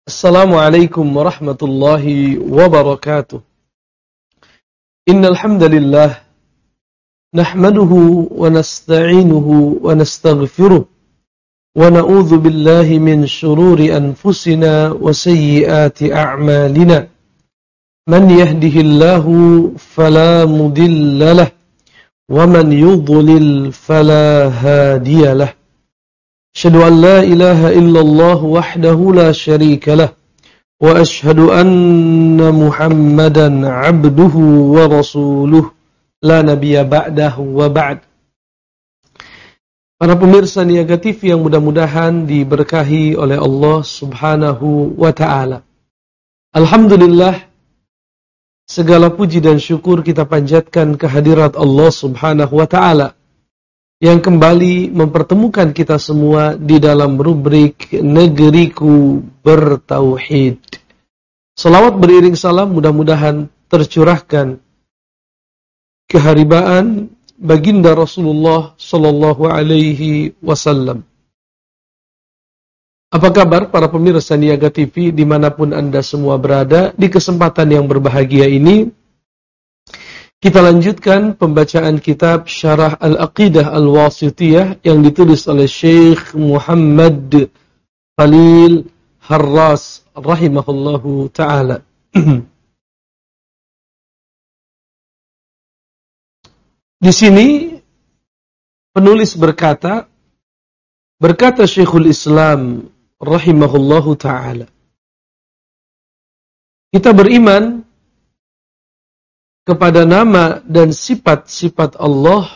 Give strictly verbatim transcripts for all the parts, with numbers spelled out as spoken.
Assalamualaikum warahmatullahi wabarakatuh. Innal hamdalillah nahmaduhu wa nasta'inuhu wa nastaghfiruh wa na'udzu billahi min shururi anfusina wa sayyiati a'malina. Man yahdihillahu fala mudilla lahu wa man yudlil fala hadiya lahu. Asyhadu an la ilaha illallah wahdahu la syarika lah wa asyhadu anna Muhammadan abduhu wa rasuluh la nabiyya ba'dahu wa ba'd. Para pemirsa Niaga T V yang mudah-mudahan diberkahi oleh Allah Subhanahu wa taala. Alhamdulillah, segala puji dan syukur kita panjatkan kehadirat Allah Subhanahu wa taala yang kembali mempertemukan kita semua di dalam rubrik Negeriku Bertauhid. Salawat beriring salam mudah-mudahan tercurahkan keharibaan baginda Rasulullah sallallahu alaihi wasallam. Apa kabar para pemirsa Niaga T V dimanapun Anda semua berada? Di kesempatan yang berbahagia ini kita lanjutkan pembacaan kitab Syarah Al-Aqidah Al-Wasithiyah yang ditulis oleh Syekh Muhammad Khalil Harras rahimahullahu ta'ala. Di sini penulis berkata, berkata Syekhul Islam rahimahullahu ta'ala, kita beriman kepada nama dan sifat-sifat Allah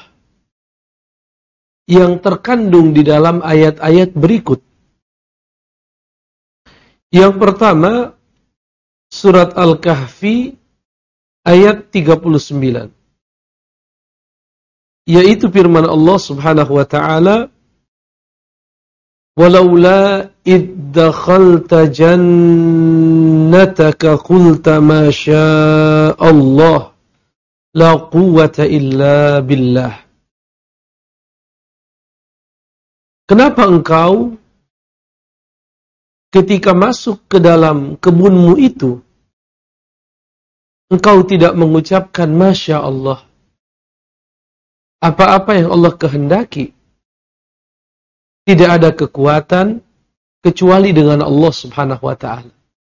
yang terkandung di dalam ayat-ayat berikut. Yang pertama, surat Al-Kahfi ayat tiga puluh sembilan. Yaitu firman Allah Subhanahu wa taala, "Walaula id dakhalta jannataka qulta ma syaa Allah la quwwata illa billah." Kenapa engkau ketika masuk ke dalam kebunmu itu engkau tidak mengucapkan Masya Allah? Apa-apa yang Allah kehendaki, tidak ada kekuatan kecuali dengan Allah Subhanahu wa taala.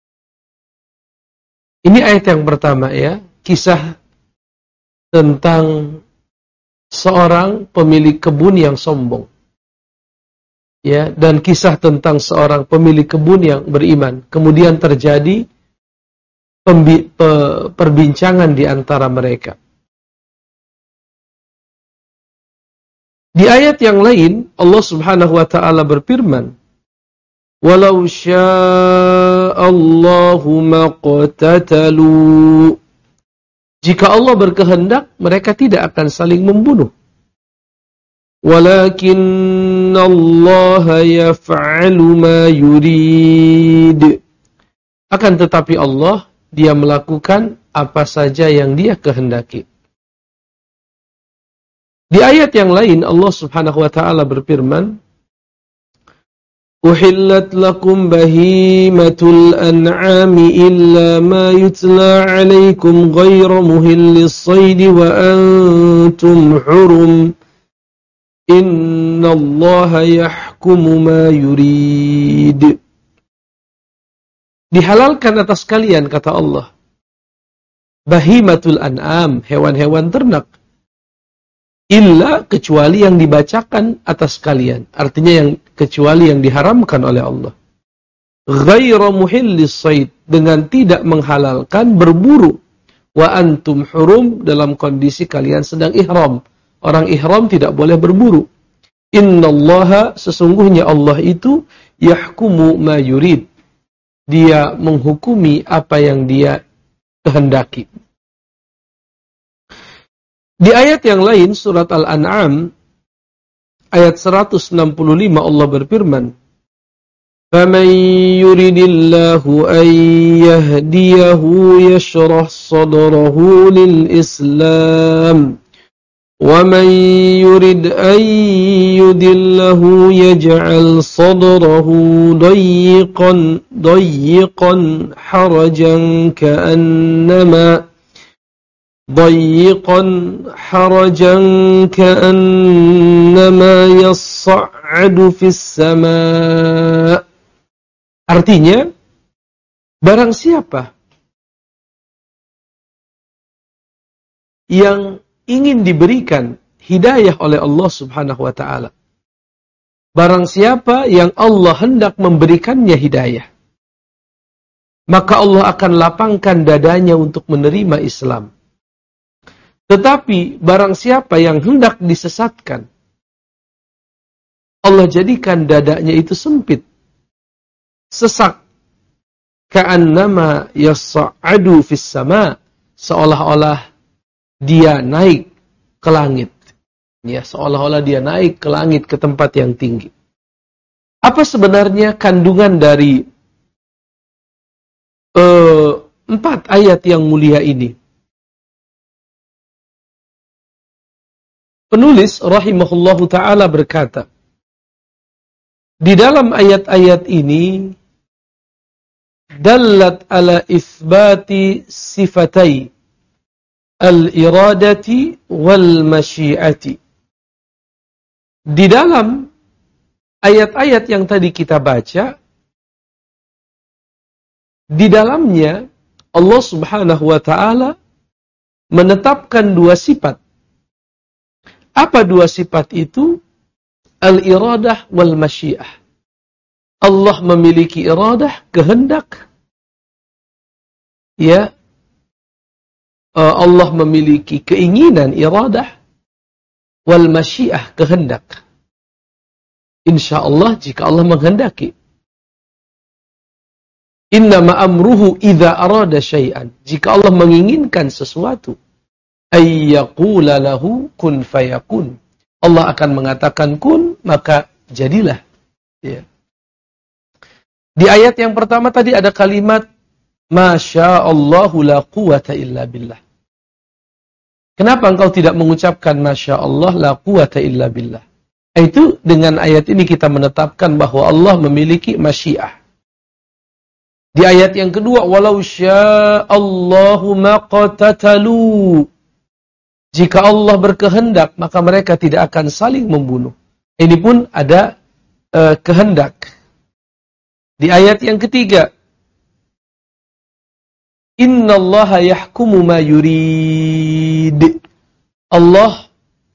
Ini ayat yang pertama ya, kisah tentang seorang pemilik kebun yang sombong. Ya, dan kisah tentang seorang pemilik kebun yang beriman. Kemudian terjadi pembi- pe- perbincangan di antara mereka. Di ayat yang lain Allah Subhanahu wa taala berfirman, "Walau sya'allahu maqtatalu." Jika Allah berkehendak, mereka tidak akan saling membunuh. Walakinnallaha yaf'alu ma yurid. Akan tetapi Allah, Dia melakukan apa saja yang Dia kehendaki. Di ayat yang lain Allah Subhanahu wa taala berfirman, "Uhillat lakum bahimatul an'ami illa ma yutla 'alaikum ghayra muhillis saydi wa antum hurum. Innallaha yahkumu ma yurid." Dihalalkan atas kalian, kata Allah, bahimatul an'am, hewan-hewan ternak, illa kecuali yang dibacakan atas kalian, artinya yang kecuali yang diharamkan oleh Allah. Ghairu muhillis sayd, dengan tidak menghalalkan berburu. Wa antum hurum, dalam kondisi kalian sedang ihram. Orang ihram tidak boleh berburu. Innallaha, sesungguhnya Allah itu yahkumu ma yurid. Dia menghukumi apa yang Dia kehendaki. Di ayat yang lain, surat Al-An'am, ayat seratus enam puluh lima Allah berfirman, "Faman yuridillahu an yahdiyahu yashrah sadrahu lil Islam ومن يرد أن يضله يجعل صدره ضيقا ضيقا حرجا كأنما ضيقا حرجا كأنما يصعد في السماء. Artinya, barang siapa yang ingin diberikan hidayah oleh Allah Subhanahu wa taala, barang siapa yang Allah hendak memberikannya hidayah, maka Allah akan lapangkan dadanya untuk menerima Islam. Tetapi barang siapa yang hendak disesatkan, Allah jadikan dadanya itu sempit, sesak, ka'annama yas'adu fis sama, seolah-olah dia naik ke langit. Ya, seolah-olah dia naik ke langit, ke tempat yang tinggi. Apa sebenarnya kandungan dari uh, empat ayat yang mulia ini? Penulis rahimahullahu ta'ala berkata, di dalam ayat-ayat ini dallat ala itsbati sifatai al-iradati wal masyiati. Di dalam ayat-ayat yang tadi kita baca, di dalamnya Allah Subhanahu wa taala menetapkan dua sifat. Apa dua sifat itu? Al-iradah wal masyiah. Allah memiliki iradah, kehendak. Ya, Allah memiliki keinginan, iradah, wal masyiah, kehendak. InsyaAllah jika Allah menghendaki. Innama amruhu idza arada syai'an. Jika Allah menginginkan sesuatu, ayyaqula lahu kun fayakun. Allah akan mengatakan kun, maka jadilah. Ya. Di ayat yang pertama tadi ada kalimat Masya Allahu la quwata illa billah. Kenapa engkau tidak mengucapkan Masya Allah la quwata illa billah? Itu dengan ayat ini kita menetapkan bahwa Allah memiliki masyiah. Di ayat yang kedua, walau sya'allahu maqtatalu. Jika Allah berkehendak, maka mereka tidak akan saling membunuh. Ini pun ada uh, kehendak. Di ayat yang ketiga, innallaha yahkumu ma yurid. Allah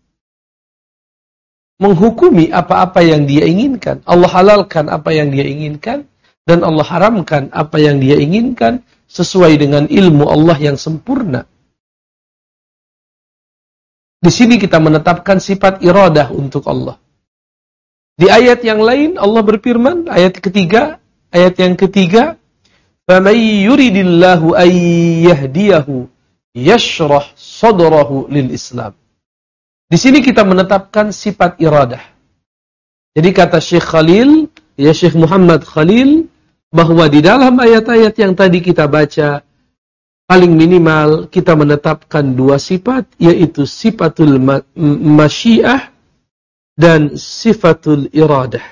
menghukumi apa-apa yang Dia inginkan. Allah halalkan apa yang Dia inginkan dan Allah haramkan apa yang Dia inginkan sesuai dengan ilmu Allah yang sempurna. Di sini kita menetapkan sifat iradah untuk Allah. Di ayat yang lain Allah berfirman, ayat ketiga, ayat yang ketiga, فَمَنْ يُرِدِ اللَّهُ أَنْ يَهْدِيَهُ يَشْرَحْ صَدْرَهُ لِلْإِسْلَامِ. Di sini kita menetapkan sifat iradah. Jadi kata Syekh Khalil, ya Syekh Muhammad Khalil, bahwa di dalam ayat-ayat yang tadi kita baca, paling minimal kita menetapkan dua sifat, yaitu sifatul masyiah dan sifatul iradah.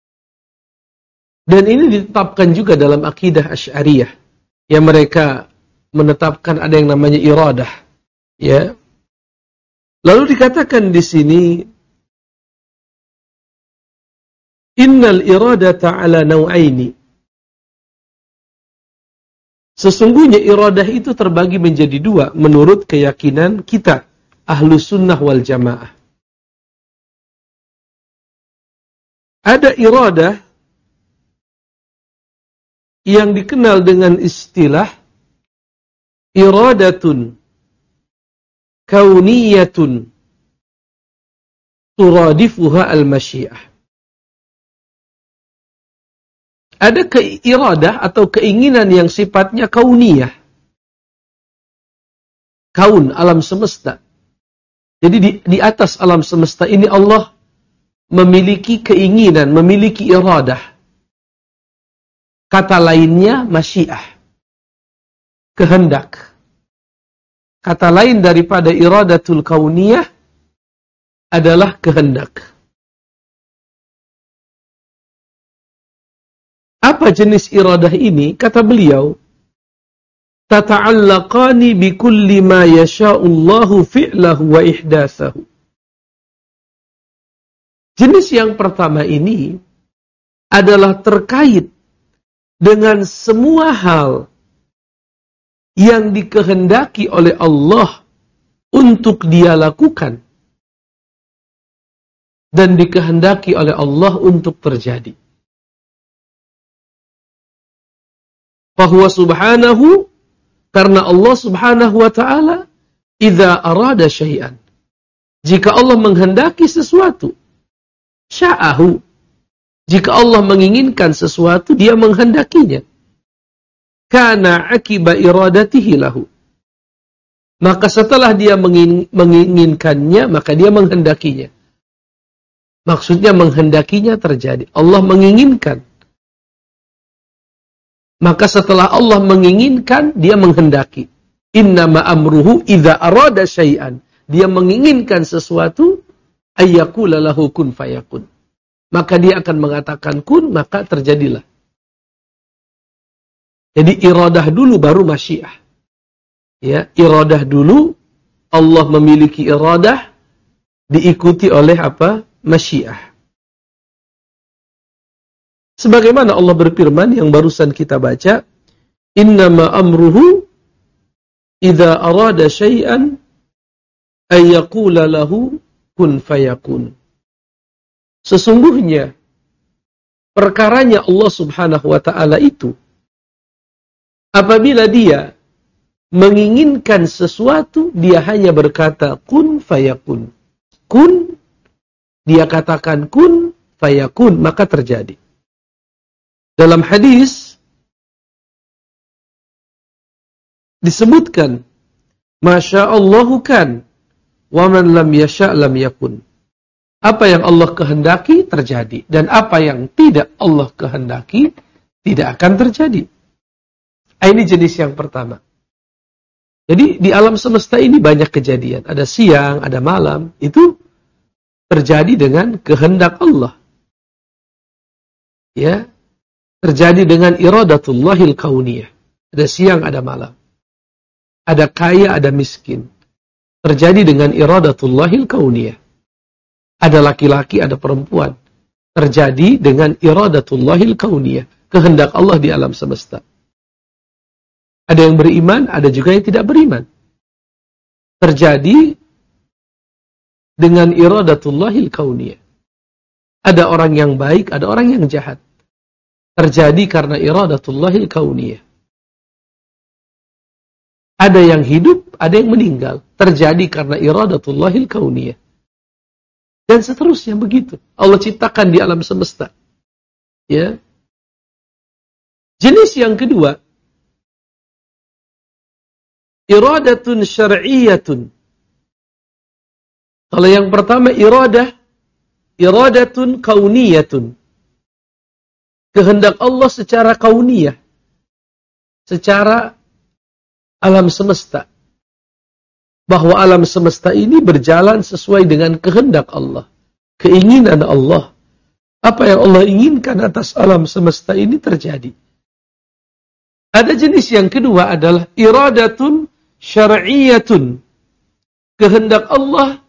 Dan ini ditetapkan juga dalam akidah Asy'ariyah, yang mereka menetapkan ada yang namanya iradah. Ya. Lalu dikatakan di sini, innal iradata ala naw'aini. Sesungguhnya iradah itu terbagi menjadi dua menurut keyakinan kita, Ahlus Sunnah wal Jamaah. Ada iradah yang dikenal dengan istilah iradatun kauniyatun turadifuha al-masyiah. Ada keiradah atau keinginan yang sifatnya kauniyah. Kaun, alam semesta. Jadi di, di atas alam semesta ini Allah memiliki keinginan, memiliki iradah. Kata lainnya masyiah, kehendak. Kata lain daripada iradatul kauniyah adalah kehendak. Apa jenis iradah ini? Kata beliau, tata'allaqani bikulli ma yasha'ullahu fi'lahu wa ihdatsahu. Jenis yang pertama ini adalah terkait dengan semua hal yang dikehendaki oleh Allah untuk dia lakukan dan dikehendaki oleh Allah untuk terjadi. Fahuwa subhanahu, karena Allah subhanahu wa ta'ala, idza arada syai'an, jika Allah menghendaki sesuatu, sya'ahu, jika Allah menginginkan sesuatu, dia menghendakinya. Kana akiba iradatihi lahu, maka setelah dia menginginkannya, maka dia menghendakinya. Maksudnya menghendakinya terjadi. Allah menginginkan, maka setelah Allah menginginkan, dia menghendaki. Innama amruhu idza arada syai'an. Dia menginginkan sesuatu, ayyakula lahu kun fayakun. Maka dia akan mengatakan kun, maka terjadilah. Jadi iradah dulu baru masyiah. Ya, iradah dulu, Allah memiliki iradah, diikuti oleh apa? Masyiah. Sebagaimana Allah berfirman yang barusan kita baca, innama amruhu idza arada syai'an ay yaqula lahu kun fayakun. Sesungguhnya perkaranya Allah Subhanahu wa taala itu, apabila dia menginginkan sesuatu, dia hanya berkata kun fayakun. Kun, dia katakan kun fayakun, maka terjadi. Dalam hadis disebutkan, masya'allahu kan, wa man lam yasha' lam yakun. Apa yang Allah kehendaki terjadi, dan apa yang tidak Allah kehendaki tidak akan terjadi. Ini jenis yang pertama. Jadi di alam semesta ini banyak kejadian, ada siang, ada malam, itu terjadi dengan kehendak Allah. Ya. Terjadi dengan iradatullahil kauniyah. Ada siang, ada malam. Ada kaya, ada miskin. Terjadi dengan iradatullahil kauniyah. Ada laki-laki, ada perempuan. Terjadi dengan iradatullahil kauniyah. Kehendak Allah di alam semesta. Ada yang beriman, ada juga yang tidak beriman. Terjadi dengan iradatullahil kauniyah. Ada orang yang baik, ada orang yang jahat. Terjadi karena iradatullahil kauniyah. Ada yang hidup, ada yang meninggal. Terjadi karena iradatullahil kauniyah. Dan seterusnya begitu. Allah ciptakan di alam semesta. Ya. Jenis yang kedua, iradatun syar'iyyatun. Kalau yang pertama iradah, iradatun kauniyatun. Kehendak Allah secara kauniyah, secara alam semesta. Bahwa alam semesta ini berjalan sesuai dengan kehendak Allah. Keinginan Allah. Apa yang Allah inginkan atas alam semesta ini terjadi. Ada jenis yang kedua adalah iradatun syar'iyyatun. Kehendak Allah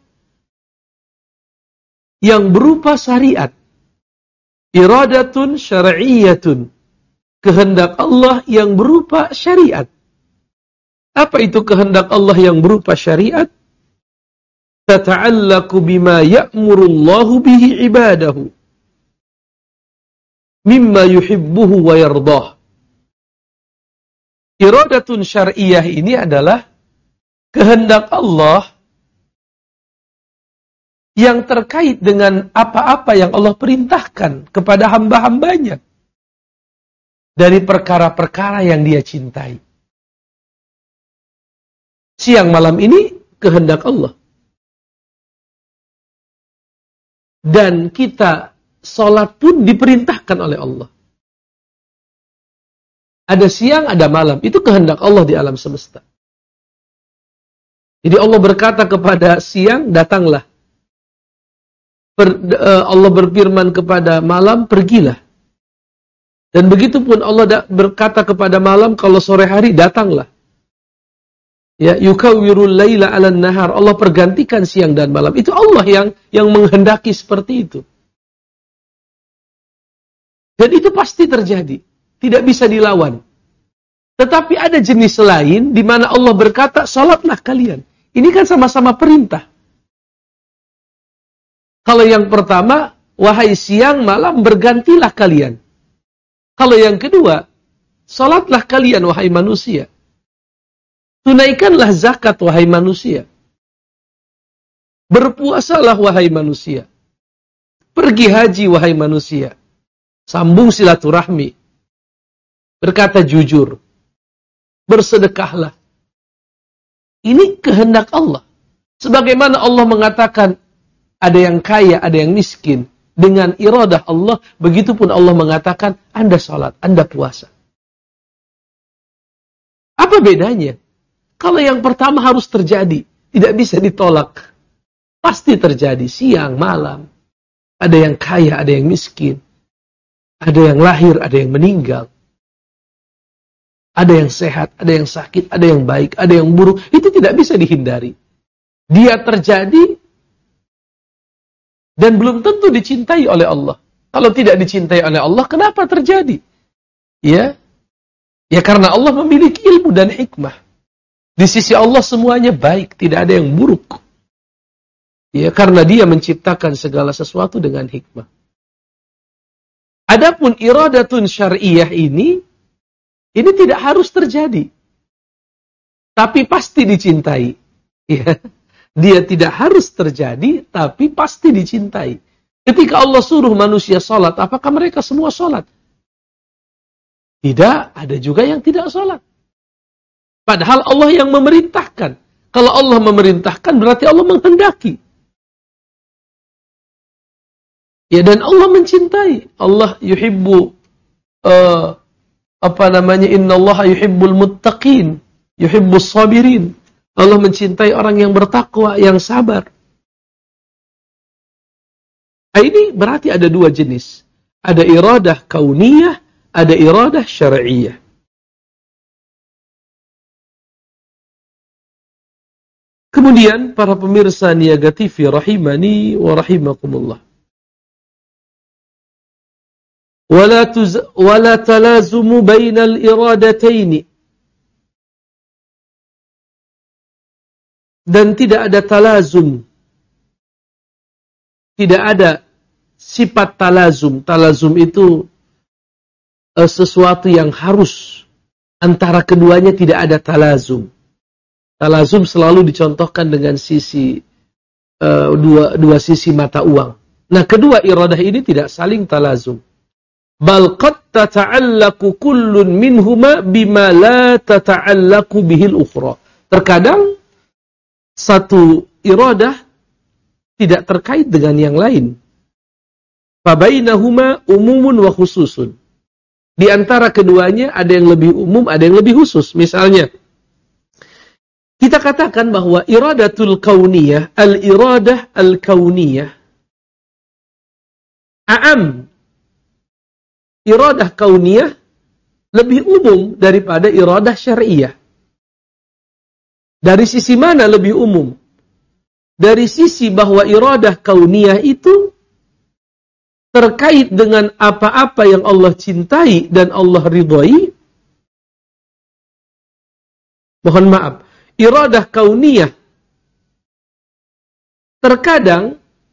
yang berupa syariat. Iradatun syar'iyyatun. Kehendak Allah yang berupa syariat. Apa itu kehendak Allah yang berupa syariat? Tata'allaqu bima ya'murullahu bihi ibadahu. Mimma yuhibbuhu wa yardah. Iradatun syar'iyyah ini adalah kehendak Allah yang terkait dengan apa-apa yang Allah perintahkan kepada hamba-hambanya dari perkara-perkara yang dia cintai. Siang malam ini kehendak Allah. Dan kita sholat pun diperintahkan oleh Allah. Ada siang, ada malam. Itu kehendak Allah di alam semesta. Jadi Allah berkata kepada siang, datanglah. Per, uh, Allah berfirman kepada malam, pergilah. Dan begitu pun Allah da- berkata kepada malam, kalau sore hari datanglah. Ya, yukawwirul laila 'alan nahar. Allah pergantikan siang dan malam. Itu Allah yang yang menghendaki seperti itu. Dan itu pasti terjadi. Tidak bisa dilawan. Tetapi ada jenis lain di mana Allah berkata, salatlah kalian. Ini kan sama-sama perintah. Kalau yang pertama, wahai siang malam bergantilah kalian. Kalau yang kedua, salatlah kalian wahai manusia. Tunaikanlah zakat wahai manusia. Berpuasalah wahai manusia. Pergi haji wahai manusia. Sambung silaturahmi. Berkata jujur. Bersedekahlah. Ini kehendak Allah. Sebagaimana Allah mengatakan, ada yang kaya, ada yang miskin. Dengan iradah Allah, begitupun Allah mengatakan, Anda sholat, Anda puasa. Apa bedanya? Kalau yang pertama harus terjadi, tidak bisa ditolak. Pasti terjadi, siang, malam. Ada yang kaya, ada yang miskin. Ada yang lahir, ada yang meninggal. Ada yang sehat, ada yang sakit, ada yang baik, ada yang buruk. Itu tidak bisa dihindari. Dia terjadi, dan belum tentu dicintai oleh Allah. Kalau tidak dicintai oleh Allah, kenapa terjadi? Ya, ya karena Allah memiliki ilmu dan hikmah. Di sisi Allah semuanya baik, tidak ada yang buruk. Ya, karena Dia menciptakan segala sesuatu dengan hikmah. Adapun iradatun syar'iyah ini, ini tidak harus terjadi. Tapi pasti dicintai. Ya. Dia tidak harus terjadi, tapi pasti dicintai. Ketika Allah suruh manusia sholat, apakah mereka semua sholat? Tidak, ada juga yang tidak sholat. Padahal Allah yang memerintahkan. Kalau Allah memerintahkan, berarti Allah menghendaki. Ya, dan Allah mencintai. Allah yuhibbu, uh, apa namanya, innallaha yuhibbul muttaqin, yuhibbus sabirin. Allah mencintai orang yang bertakwa, yang sabar. Nah, ini berarti ada dua jenis. Ada iradah kauniyah, ada iradah syar'iyah. Kemudian, para pemirsa Niaga T V, rahimani wa rahimakumullah. Wala, tuz, wala talazumu bainal iradataini. Dan tidak ada talazum. Tidak ada sifat talazum. Talazum itu uh, sesuatu yang harus. Antara keduanya tidak ada talazum. Talazum selalu dicontohkan dengan sisi uh, dua, dua sisi mata uang. Nah, kedua iradah ini tidak saling talazum. Bal qad tata'allaku kullun minhuma bima la tata'allaku bihil ukhra. Terkadang satu iradah tidak terkait dengan yang lain. Fabainahuma umumun wa khususun. Di antara keduanya ada yang lebih umum, ada yang lebih khusus. Misalnya, kita katakan bahwa iradatul kauniyah, al-iradah al-kauniyah, a'am. Iradah kauniyah lebih umum daripada iradah syar'iyah. Dari sisi mana lebih umum? Dari sisi bahwa iradah kauniyah itu terkait dengan apa-apa yang Allah cintai dan Allah ridhai. Mohon maaf, iradah kauniyah terkadang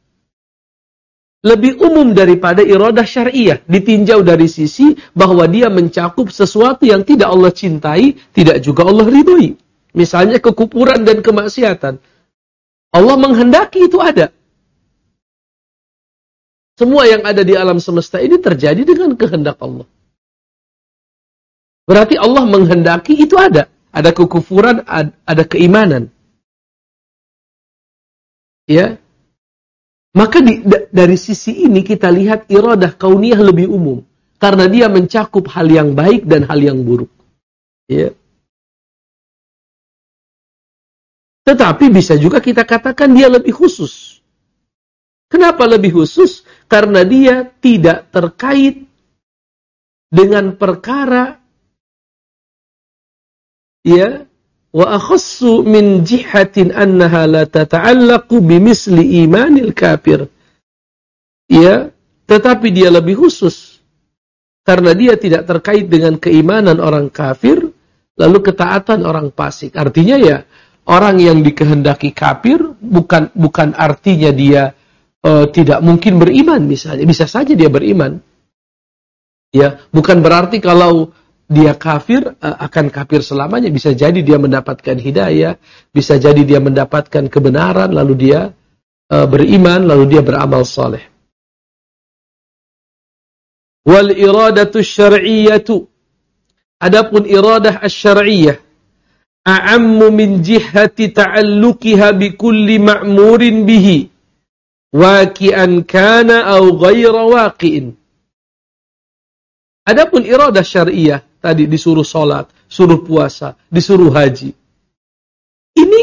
lebih umum daripada iradah syar'iyah, ditinjau dari sisi bahwa dia mencakup sesuatu yang tidak Allah cintai, tidak juga Allah ridhai. Misalnya kekufuran dan kemaksiatan. Allah menghendaki itu ada. Semua yang ada di alam semesta ini terjadi dengan kehendak Allah. Berarti Allah menghendaki itu ada. Ada kekufuran, ada keimanan. Ya. Maka di, dari sisi ini kita lihat iradah kauniyah lebih umum. Karena dia mencakup hal yang baik dan hal yang buruk. Ya. Tetapi bisa juga kita katakan dia lebih khusus. Kenapa lebih khusus? Karena dia tidak terkait dengan perkara ya wa akhassu min jihatin annaha la tata'allaqu bimisli imanil kafir. Ya, tetapi dia lebih khusus karena dia tidak terkait dengan keimanan orang kafir lalu ketaatan orang fasik. Artinya ya orang yang dikehendaki kafir bukan bukan artinya dia uh, tidak mungkin beriman misalnya. Bisa saja dia beriman. Ya, bukan berarti kalau dia kafir uh, akan kafir selamanya. Bisa jadi dia mendapatkan hidayah, bisa jadi dia mendapatkan kebenaran lalu dia uh, beriman lalu dia beramal saleh. Wal iradatu syar'iyyatu. Adapun iradah asy-syar'iyyah a'ammu min jihati ta'alluqiha bi kulli ma'murin bihi waqi'an kana aw ghayra waqi'in. Adapun iradah syar'iyyah tadi disuruh salat, suruh puasa, disuruh haji. Ini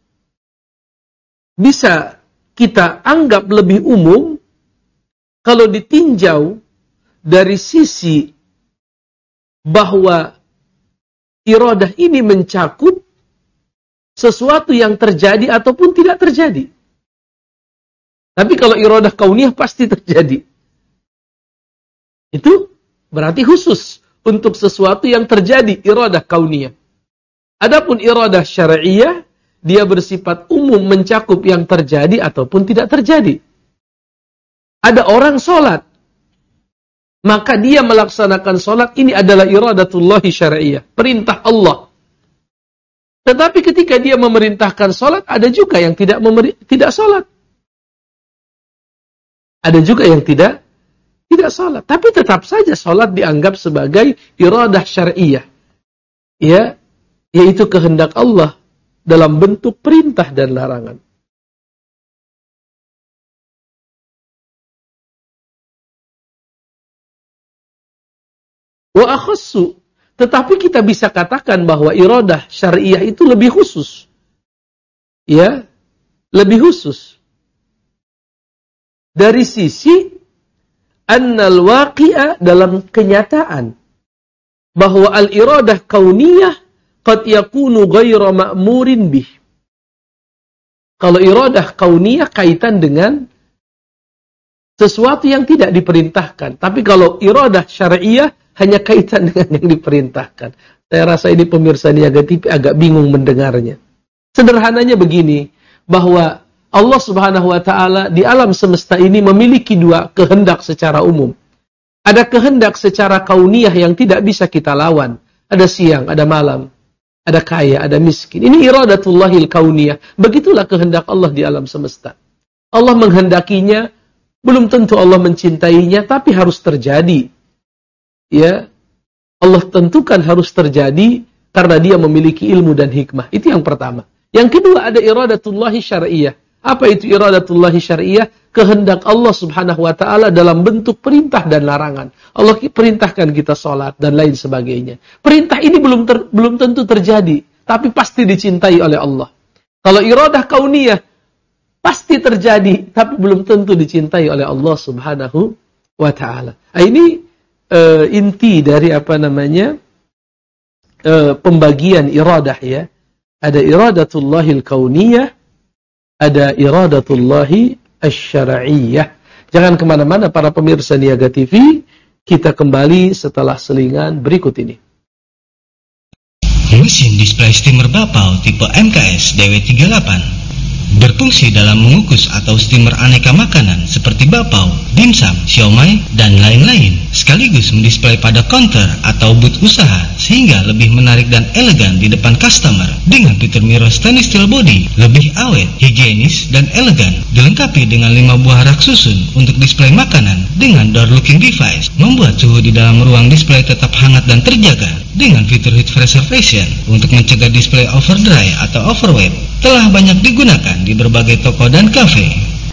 bisa kita anggap lebih umum kalau ditinjau dari sisi bahwa iradah ini mencakup sesuatu yang terjadi ataupun tidak terjadi. Tapi kalau iradah kauniyah pasti terjadi. Itu berarti khusus untuk sesuatu yang terjadi, iradah kauniyah. Adapun iradah syar'iyyah, dia bersifat umum mencakup yang terjadi ataupun tidak terjadi. Ada orang sholat, maka dia melaksanakan sholat, ini adalah iradatullahi syar'iyyah, perintah Allah. Tetapi ketika dia memerintahkan sholat, ada juga yang tidak memeri- tidak sholat. Ada juga yang tidak tidak sholat. Tapi tetap saja sholat dianggap sebagai iradah syar'iyyah. Ya, yaitu kehendak Allah dalam bentuk perintah dan larangan. Wa akhassu, tetapi kita bisa katakan bahwa iradah syar'iyyah itu lebih khusus. Ya, lebih khusus. Dari sisi annal waqi'a, dalam kenyataan bahwa al-iradah kauniyah qad yakunu ghayra ma'murin bih. Kalau iradah kauniyah kaitan dengan sesuatu yang tidak diperintahkan. Tapi kalau iradah syar'iyyah hanya kaitan dengan yang diperintahkan. Saya rasa ini pemirsa Niaga T V agak bingung mendengarnya. Sederhananya begini, bahwa Allah Subhanahu wa taala di alam semesta ini memiliki dua kehendak secara umum. Ada kehendak secara kauniyah yang tidak bisa kita lawan. Ada siang, ada malam, ada kaya, ada miskin. Ini iradatullahil kauniyah. Begitulah kehendak Allah di alam semesta. Allah menghendakinya, belum tentu Allah mencintainya, tapi harus terjadi. Ya, Allah tentukan harus terjadi karena dia memiliki ilmu dan hikmah. Itu yang pertama. Yang kedua ada iradatullahi syar'iyyah. Apa itu iradatullahi syar'iyyah? Kehendak Allah Subhanahu wa taala dalam bentuk perintah dan larangan. Allah perintahkan kita sholat dan lain sebagainya. Perintah ini belum ter, belum tentu terjadi, tapi pasti dicintai oleh Allah. Kalau iradah kauniyah pasti terjadi, tapi belum tentu dicintai oleh Allah Subhanahu wa taala. Nah, ini uh, inti dari apa namanya? Uh, pembagian iradah ya. Ada iradatullahil kauniyah, ada iradatullahi asy-syar'iyyah. Jangan kemana-mana para pemirsa Niaga T V, kita kembali setelah selingan berikut ini. Mesin display steamer Bapau tipe M K S D W tiga puluh delapan berfungsi dalam mengukus atau steamer aneka makanan seperti bapau, dimsum, siomay, dan lain-lain, sekaligus mendisplay pada counter atau booth usaha sehingga lebih menarik dan elegan di depan customer. Dengan fitur mirror stainless steel body, lebih awet, higienis, dan elegan, dilengkapi dengan lima buah rak susun untuk display makanan dengan door looking device, membuat suhu di dalam ruang display tetap hangat dan terjaga. Dengan fitur heat preservation untuk mencegah display overdry atau overweight, telah banyak digunakan di berbagai toko dan kafe.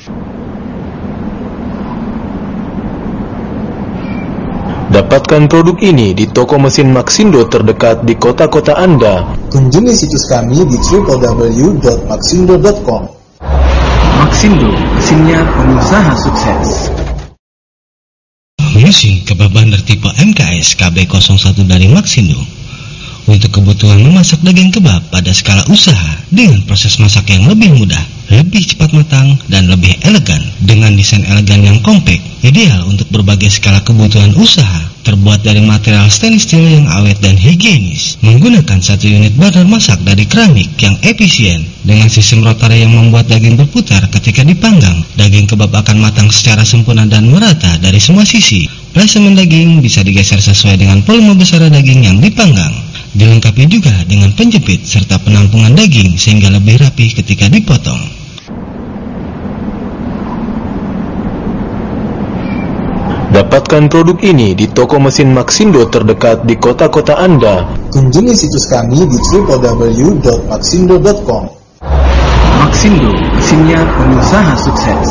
Dapatkan produk ini di toko mesin Maxindo terdekat di kota-kota Anda. Kunjungi situs kami di w w w dot maxindo dot com. Maxindo, mesinnya pengusaha sukses. Mesin kebab bandar tipe M K S K B nol satu dari Maxindo untuk kebutuhan memasak daging kebab pada skala usaha dengan proses masak yang lebih mudah, lebih cepat matang, dan lebih elegan dengan desain elegan yang compact, ideal untuk berbagai skala kebutuhan usaha. Terbuat dari material stainless steel yang awet dan higienis, menggunakan satu unit burner masak dari keramik yang efisien dengan sistem rotary yang membuat daging berputar ketika dipanggang. Daging kebab akan matang secara sempurna dan merata dari semua sisi. Plasemen daging bisa digeser sesuai dengan volume besar daging yang dipanggang. Dilengkapi juga dengan penjepit serta penampungan daging sehingga lebih rapi ketika dipotong. Dapatkan produk ini di toko mesin Maxindo terdekat di kota-kota Anda. Kunjungi situs kami di w w w dot maxindo dot com. Maxindo, mesinnya pengusaha sukses.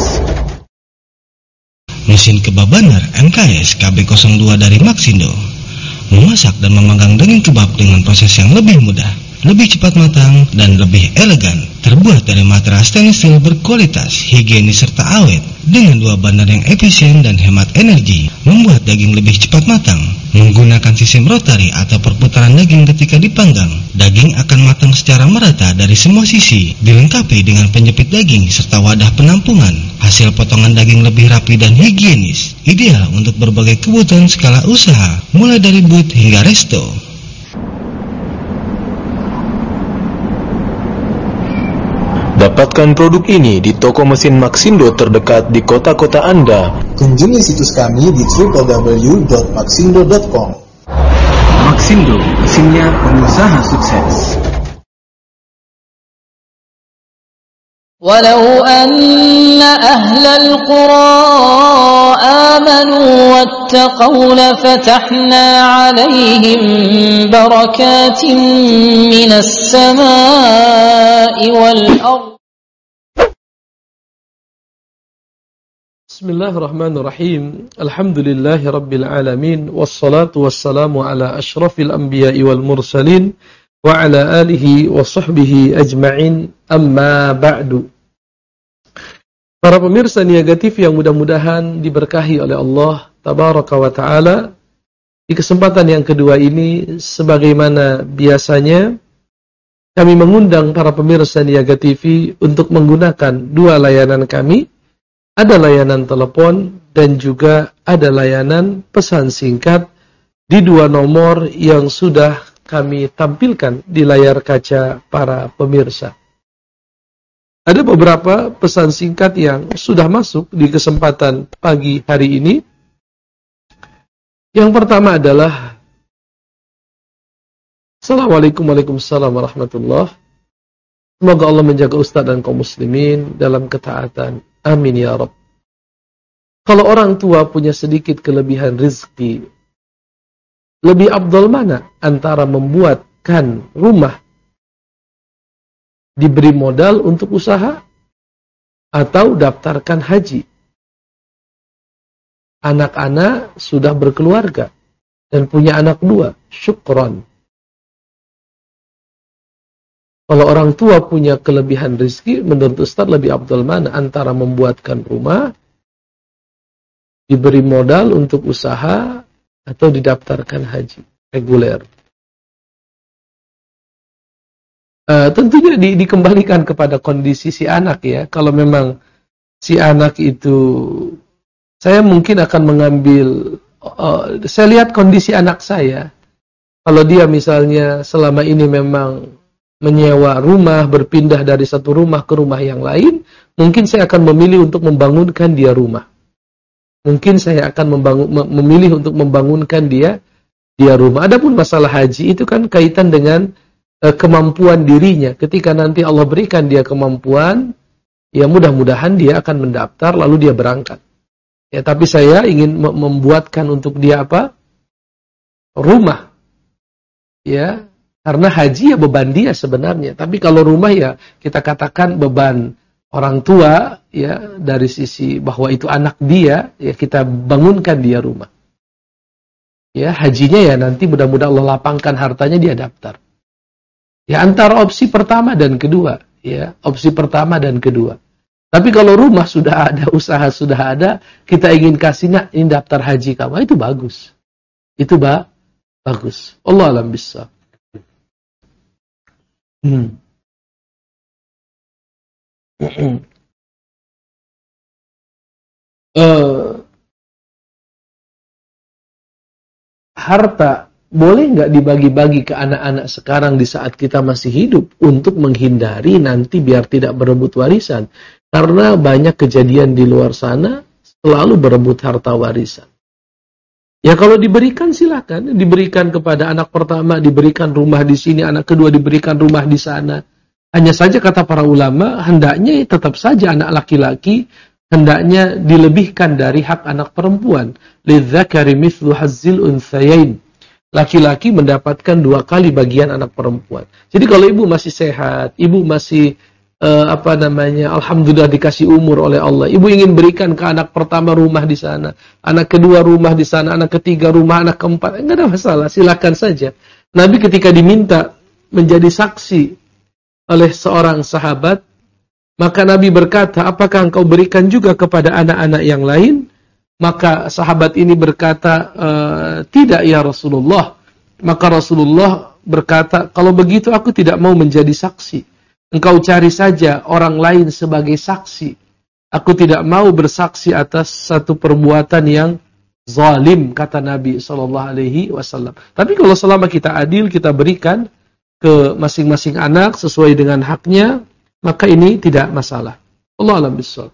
Mesin kebab bandar M K S K B nol dua dari Maxindo memasak dan memanggang daging kebab dengan proses yang lebih mudah, lebih cepat matang, dan lebih elegan. Terbuat dari material stainless steel berkualitas, higienis, serta awet. Dengan dua bandar yang efisien dan hemat energi, membuat daging lebih cepat matang. Menggunakan sistem rotary atau perputaran daging ketika dipanggang, daging akan matang secara merata dari semua sisi. Dilengkapi dengan penjepit daging serta wadah penampungan. Hasil potongan daging lebih rapi dan higienis, ideal untuk berbagai kebutuhan skala usaha, mulai dari booth hingga resto. Dapatkan produk ini di toko mesin Maxindo terdekat di kota-kota Anda. Kunjungi situs kami di w w w dot maxindo dot com. Maxindo, mesinnya pengusaha sukses. ولو أن أهل القرى آمنوا واتقوا لفتحنا عليهم بركات من السماء والأرض. Bismillahirrahmanirrahim. Alhamdulillahi rabbil alamin, wassalatu wassalamu ala asyrafil anbiya'i wal mursalin wa ala alihi wa sahbihi ajma'in, amma ba'du. Para pemirsa Niaga T V yang mudah-mudahan diberkahi oleh Allah Tabaraka wa Ta'ala, di kesempatan yang kedua ini, sebagaimana biasanya, kami mengundang para pemirsa Niaga T V untuk menggunakan dua layanan kami. Ada layanan telepon dan juga ada layanan pesan singkat di dua nomor yang sudah kami tampilkan di layar kaca para pemirsa. Ada beberapa pesan singkat yang sudah masuk di kesempatan pagi hari ini. Yang pertama adalah Assalamualaikum Waalaikumsalam warahmatullahi. Semoga Allah menjaga Ustaz dan kaum muslimin dalam ketaatan. Amin ya Rabb. Kalau orang tua punya sedikit kelebihan rezeki, lebih afdal mana antara membuatkan rumah, diberi modal untuk usaha, atau daftarkan haji? Anak-anak sudah berkeluarga dan punya anak dua, syukron. Kalau orang tua punya kelebihan rezeki, menurut Ustaz lebih afdal mana antara membuatkan rumah, diberi modal untuk usaha, atau didaftarkan haji reguler? Uh, tentunya di, dikembalikan kepada kondisi si anak ya. Kalau memang si anak itu, saya mungkin akan mengambil, uh, saya lihat kondisi anak saya. Kalau dia misalnya selama ini memang menyewa rumah, berpindah dari satu rumah ke rumah yang lain, mungkin saya akan memilih untuk membangunkan dia rumah. Mungkin saya akan membangun, memilih untuk membangunkan dia dia rumah. Adapun masalah haji itu kan kaitan dengan uh, kemampuan dirinya. Ketika nanti Allah berikan dia kemampuan, ya mudah-mudahan dia akan mendaftar lalu dia berangkat. Ya, tapi saya ingin membuatkan untuk dia apa? Rumah. Ya, karena haji ya beban dia sebenarnya. Tapi kalau rumah ya kita katakan beban orang tua ya, dari sisi bahwa itu anak dia, ya kita bangunkan dia rumah. Ya, hajinya ya nanti mudah-mudahan Allah lapangkan hartanya, dia daftar. Ya, antara opsi pertama dan kedua, ya, opsi pertama dan kedua. Tapi kalau rumah sudah ada, usaha sudah ada, kita ingin kasih, nak, ini daftar haji kamu, itu bagus. Itu ba bagus. Allah alam bisa. Hmm. uh, harta boleh nggak dibagi-bagi ke anak-anak sekarang di saat kita masih hidup untuk menghindari nanti biar tidak berebut warisan? Karena banyak kejadian di luar sana selalu berebut harta warisan. Ya kalau diberikan silakan, diberikan kepada anak pertama, diberikan rumah di sini, anak kedua diberikan rumah di sana. Hanya saja kata para ulama, hendaknya tetap saja anak laki-laki hendaknya dilebihkan dari hak anak perempuan. Lidzakari mithlu hazzil unthayain. Laki-laki mendapatkan dua kali bagian anak perempuan. Jadi kalau ibu masih sehat, ibu masih uh, apa namanya, alhamdulillah dikasih umur oleh Allah, ibu ingin berikan ke anak pertama rumah di sana, anak kedua rumah di sana, anak ketiga rumah, anak keempat, enggak ada masalah, silakan saja. Nabi ketika diminta menjadi saksi oleh seorang sahabat, maka Nabi berkata, apakah engkau berikan juga kepada anak-anak yang lain? Maka sahabat ini berkata, e, tidak ya Rasulullah. Maka Rasulullah berkata, kalau begitu aku tidak mau menjadi saksi. Engkau cari saja orang lain sebagai saksi. Aku tidak mau bersaksi atas satu perbuatan yang zalim, kata Nabi shallallahu alaihi wasallam. Tapi kalau selama kita adil, kita berikan ke masing-masing anak sesuai dengan haknya, maka ini tidak masalah. Allah a'lam bishawab.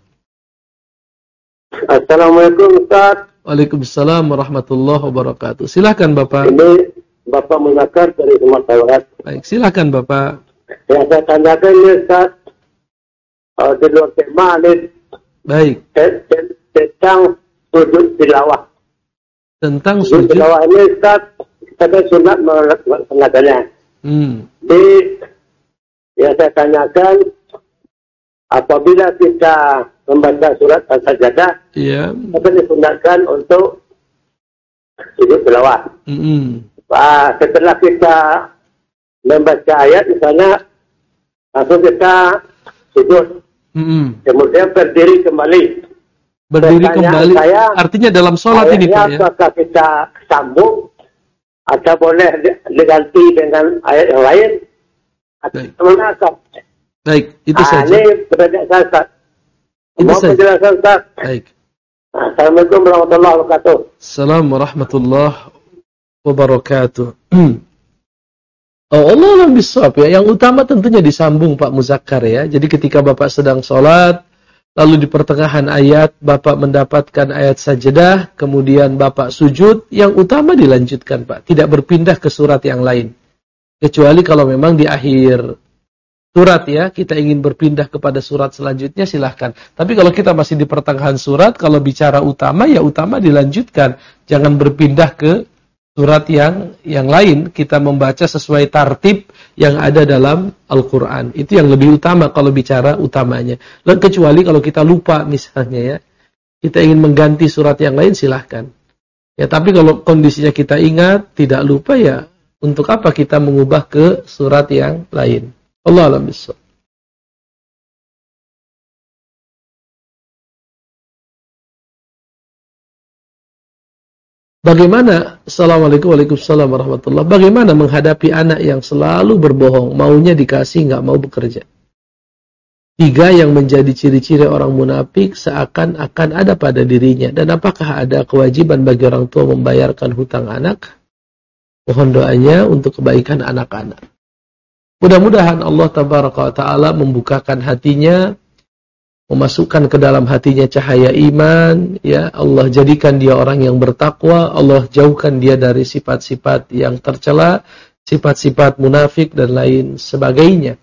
Assalamualaikum Ustaz. Waalaikumsalam warahmatullahi wabarakatuh. Silakan Bapak. Ini Bapak Muzakkar dari Sumatera Barat. Baik, silakan Bapak. Yang saya tanyakan ini Ustaz, uh, di luar tema ini. Baik. Tentang sujud tilawah. Tentang sujud sujud tilawah ini Ustaz, kita sunat melaksanakannya. Hmm. Di yang saya tanyakan, apabila kita membaca surat Al-Sajdah, iya, maka disunatkan untuk sujud tilawah. Mm-hmm. Nah, setelah kita membaca ayat, misalnya langsung kita sujud, Mm-hmm. kemudian berdiri kembali. Berdiri Pertanyaan kembali, saya, artinya dalam sholat ini Pak ya? apakah kita sambung atau boleh diganti dengan ayat yang lain? Baik. Atau Baik, itu nah, saja. ini pertanyaan saya, Ustaz. Itu Mohon saja. penjelasan, Ustaz. Baik. Assalamualaikum warahmatullahi wabarakatuh. Assalamualaikum warahmatullahi wabarakatuh. Oh, Allah alam bishawab ya. Yang utama tentunya disambung Pak Muzakkar ya. Jadi ketika Bapak sedang sholat, lalu di pertengahan ayat Bapak mendapatkan ayat sajdah, kemudian Bapak sujud, yang utama dilanjutkan Pak. Tidak berpindah ke surat yang lain. Kecuali kalau memang di akhir surat ya, kita ingin berpindah kepada surat selanjutnya, silahkan. Tapi kalau kita masih di pertengahan surat, kalau bicara utama, ya utama dilanjutkan. Jangan berpindah ke surat yang yang lain. Kita membaca sesuai tartib yang ada dalam Al-Quran. Itu yang lebih utama kalau bicara utamanya. Kecuali kalau kita lupa misalnya ya, kita ingin mengganti surat yang lain, silahkan. Ya, tapi kalau kondisinya kita ingat, tidak lupa ya, untuk apa kita mengubah ke surat yang lain? Allah a'lam bishawab. Bagaimana? Assalamualaikum warahmatullahi wabarakatuh. Bagaimana menghadapi anak yang selalu berbohong, maunya dikasih, nggak mau bekerja? Tiga yang menjadi ciri-ciri orang munafik seakan-akan ada pada dirinya. Dan apakah ada kewajiban bagi orang tua membayarkan hutang anak? Mohon doanya untuk kebaikan anak-anak. Mudah-mudahan Allah Tabaraka wa Ta'ala membukakan hatinya, memasukkan ke dalam hatinya cahaya iman, ya Allah jadikan dia orang yang bertakwa, Allah jauhkan dia dari sifat-sifat yang tercela, sifat-sifat munafik dan lain sebagainya.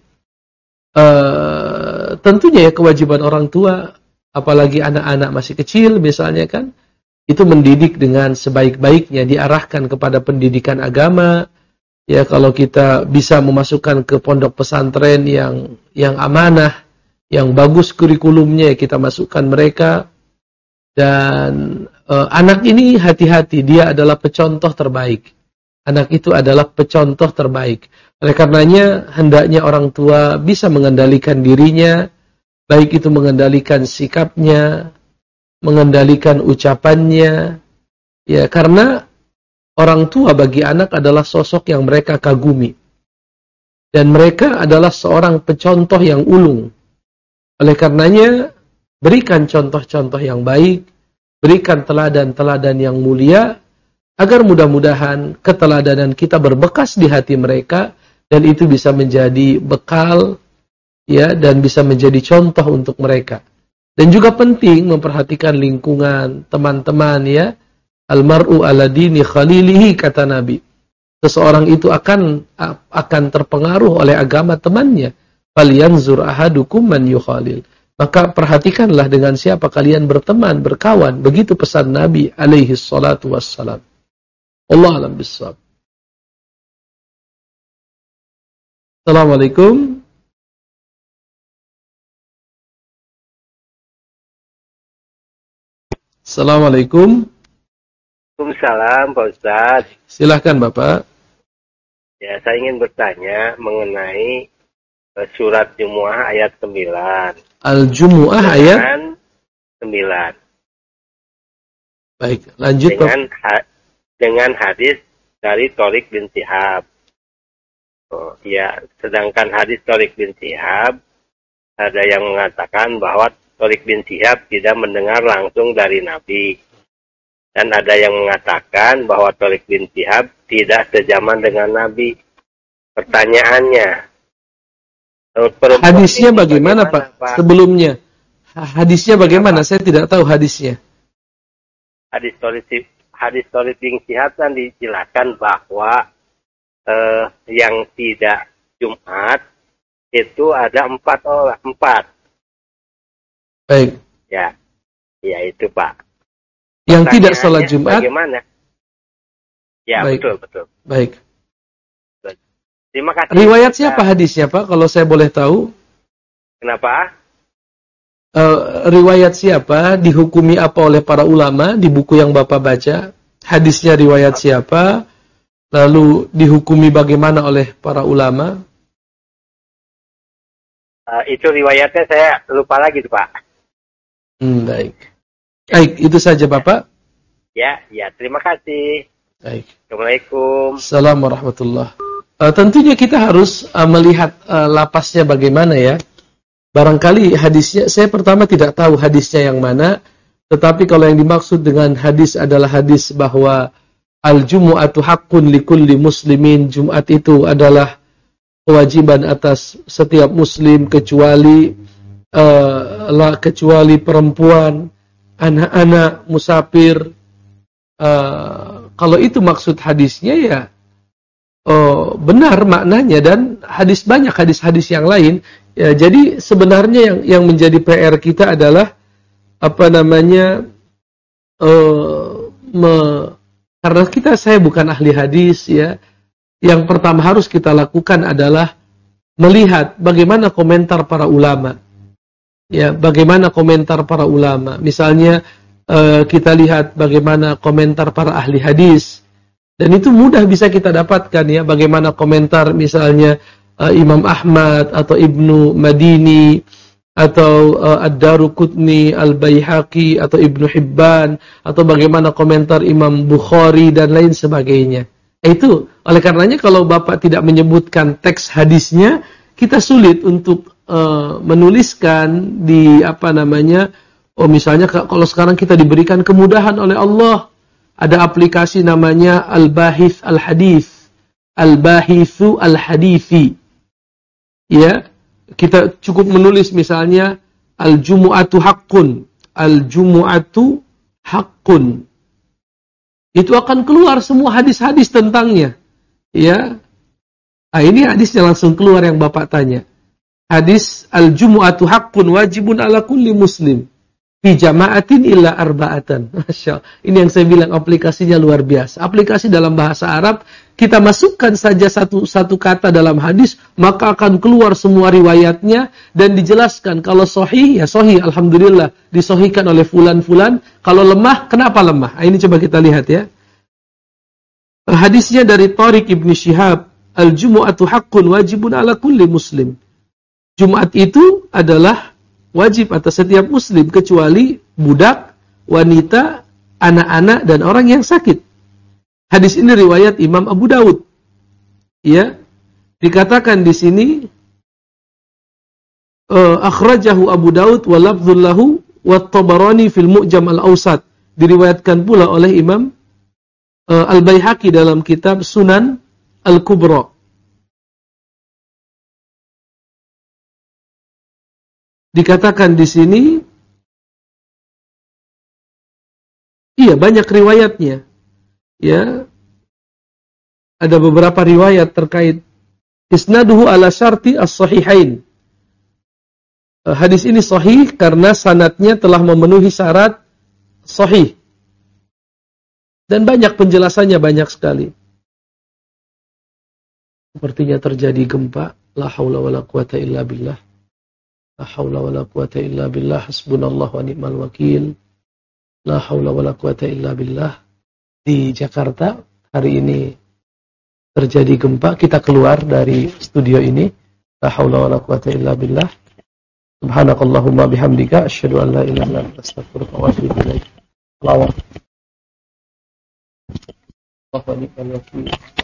Uh, tentunya ya kewajiban orang tua, apalagi anak-anak masih kecil misalnya kan, itu mendidik dengan sebaik-baiknya, diarahkan kepada pendidikan agama. Ya kalau kita bisa memasukkan ke pondok pesantren yang yang amanah, yang bagus kurikulumnya, kita masukkan mereka. Dan e, anak ini hati-hati, dia adalah pecontoh terbaik. Anak itu adalah pecontoh terbaik. Oleh karenanya hendaknya orang tua bisa mengendalikan dirinya, baik itu mengendalikan sikapnya, mengendalikan ucapannya, ya, karena orang tua bagi anak adalah sosok yang mereka kagumi. Dan mereka adalah seorang pencontoh yang ulung. Oleh karenanya, berikan contoh-contoh yang baik, berikan teladan-teladan yang mulia, agar mudah-mudahan keteladanan kita berbekas di hati mereka, dan itu bisa menjadi bekal, ya, dan bisa menjadi contoh untuk mereka. Dan juga penting memperhatikan lingkungan, teman-teman, ya. Almar'u ala dini khalilihi, kata Nabi. Seseorang itu akan akan terpengaruh oleh agama temannya. Falyanzur ahadukum man yukhalil. Maka perhatikanlah dengan siapa kalian berteman, berkawan. Begitu pesan Nabi alaihi salatu wassalam. Allah alam bissawab. Assalamualaikum. Assalamualaikum. Waalaikumsalam Pak Ustadz. Silahkan Bapak. Ya, saya ingin bertanya mengenai uh, surat Jumu'ah ayat sembilan. Al-Jumu'ah ayat sembilan. Baik, lanjut dengan ha- dengan hadis dari Thariq bin Shihab. Oh, ya, sedangkan hadis Thariq bin Shihab ada yang mengatakan bahwa Thariq bin Shihab tidak mendengar langsung dari Nabi. Dan ada yang mengatakan bahwa Thariq bin Shihab tidak sezaman dengan Nabi. Pertanyaannya, hadisnya bagaimana, bagaimana Pak? Pak? Sebelumnya, hadisnya bagaimana? Apa? Saya tidak tahu hadisnya. Hadis Thariq hadis Thariq bin Shihab kan dijelaskan bahwa eh, yang tidak Jumat itu ada empat orang, empat. Baik. Ya, ya itu Pak. Yang tidak sholat Jumat. Bagaimana? Ya, baik. betul, betul. Baik. Terima kasih. Riwayat siapa hadisnya, Pak? Kalau saya boleh tahu. Kenapa? Uh, riwayat siapa? Dihukumi apa oleh para ulama di buku yang Bapak baca? Hadisnya riwayat siapa? Lalu dihukumi bagaimana oleh para ulama? Uh, itu riwayatnya saya lupa lagi, Pak. Hmm, baik. Baik, itu saja Bapak. Ya, ya, terima kasih. Baik. Assalamualaikum. Assalamualaikum warahmatullahi wabarakatuh. Uh, tentunya kita harus uh, melihat uh, lapasnya bagaimana, ya. Barangkali hadisnya, saya pertama tidak tahu hadisnya yang mana, tetapi kalau yang dimaksud dengan hadis adalah hadis bahwa al-jumu'atu haqqun likulli muslimin, Jumat itu adalah kewajiban atas setiap muslim kecuali uh, lah, kecuali perempuan, anak-anak, musafir. Uh, kalau itu maksud hadisnya, ya uh, benar maknanya, dan hadis banyak hadis-hadis yang lain. Ya, jadi sebenarnya yang yang menjadi P R kita adalah apa namanya uh, me, karena kita saya bukan ahli hadis, ya. Yang pertama harus kita lakukan adalah melihat bagaimana komentar para ulama. Ya, bagaimana komentar para ulama. Misalnya uh, kita lihat bagaimana komentar para ahli hadis. Dan itu mudah bisa kita dapatkan, ya, bagaimana komentar misalnya uh, Imam Ahmad atau Ibnu Madini atau uh, Ad-Daruqutni, Al-Baihaqi atau Ibnu Hibban, atau bagaimana komentar Imam Bukhari dan lain sebagainya. Itu oleh karenanya kalau Bapak tidak menyebutkan teks hadisnya, kita sulit untuk uh, menuliskan di apa namanya. Oh, misalnya kalau sekarang kita diberikan kemudahan oleh Allah, ada aplikasi namanya Al-Bahith Al-Hadith, Al-Bahithu Al-Hadithi. Ya, kita cukup menulis misalnya Al-Jumu'atu Haqqun, Al-Jumu'atu Haqqun. Itu akan keluar semua hadis-hadis tentangnya. Ya. Nah, ini hadisnya langsung keluar yang Bapak tanya. Hadis Al-Jumu'atu Haqqun wajibun ala kulli muslim fi jama'atin illa arba'atan. Masya Allah. Ini yang saya bilang aplikasinya luar biasa. Aplikasi dalam bahasa Arab, kita masukkan saja satu satu kata dalam hadis, maka akan keluar semua riwayatnya dan dijelaskan. Kalau sahih, ya sahih, alhamdulillah, disahihkan oleh fulan-fulan. Kalau lemah, kenapa lemah? Ini coba kita lihat, ya. Hadisnya dari Thariq bin Shihab, Al-Jumu'atu haqqun wajibun ala kulli muslim. Jumat itu adalah wajib atas setiap muslim kecuali budak, wanita, anak-anak dan orang yang sakit. Hadis ini riwayat Imam Abu Daud. Ya, dikatakan di sini uh, akhrajahu Abu Daud wa lafdzul lahu wa Tabarani fil Mu'jam al-Awsat. Diriwayatkan pula oleh Imam uh, Al-Baihaqi dalam kitab Sunan Al-Kubra. Dikatakan di sini, iya banyak riwayatnya, ya ada beberapa riwayat terkait isnaduhu ala syarti as-sahihain. Hadis ini sahih karena sanadnya telah memenuhi syarat sahih dan banyak penjelasannya, banyak sekali. Sepertinya terjadi gempa, la haula wala quwata illa billah. La haula wala quwata illa billah, hasbunallahu wa ni'mal wakil. La haula wala quwata illa billah. Di Jakarta hari ini terjadi gempa, kita keluar dari studio ini. La haula wala quwata illa billah. Subhanakallahumma bihamdika asyhadu an la ilaha illa anta astaghfiruka wa atubu ilaik. Allahu akbar. Wa ni'mal wakil.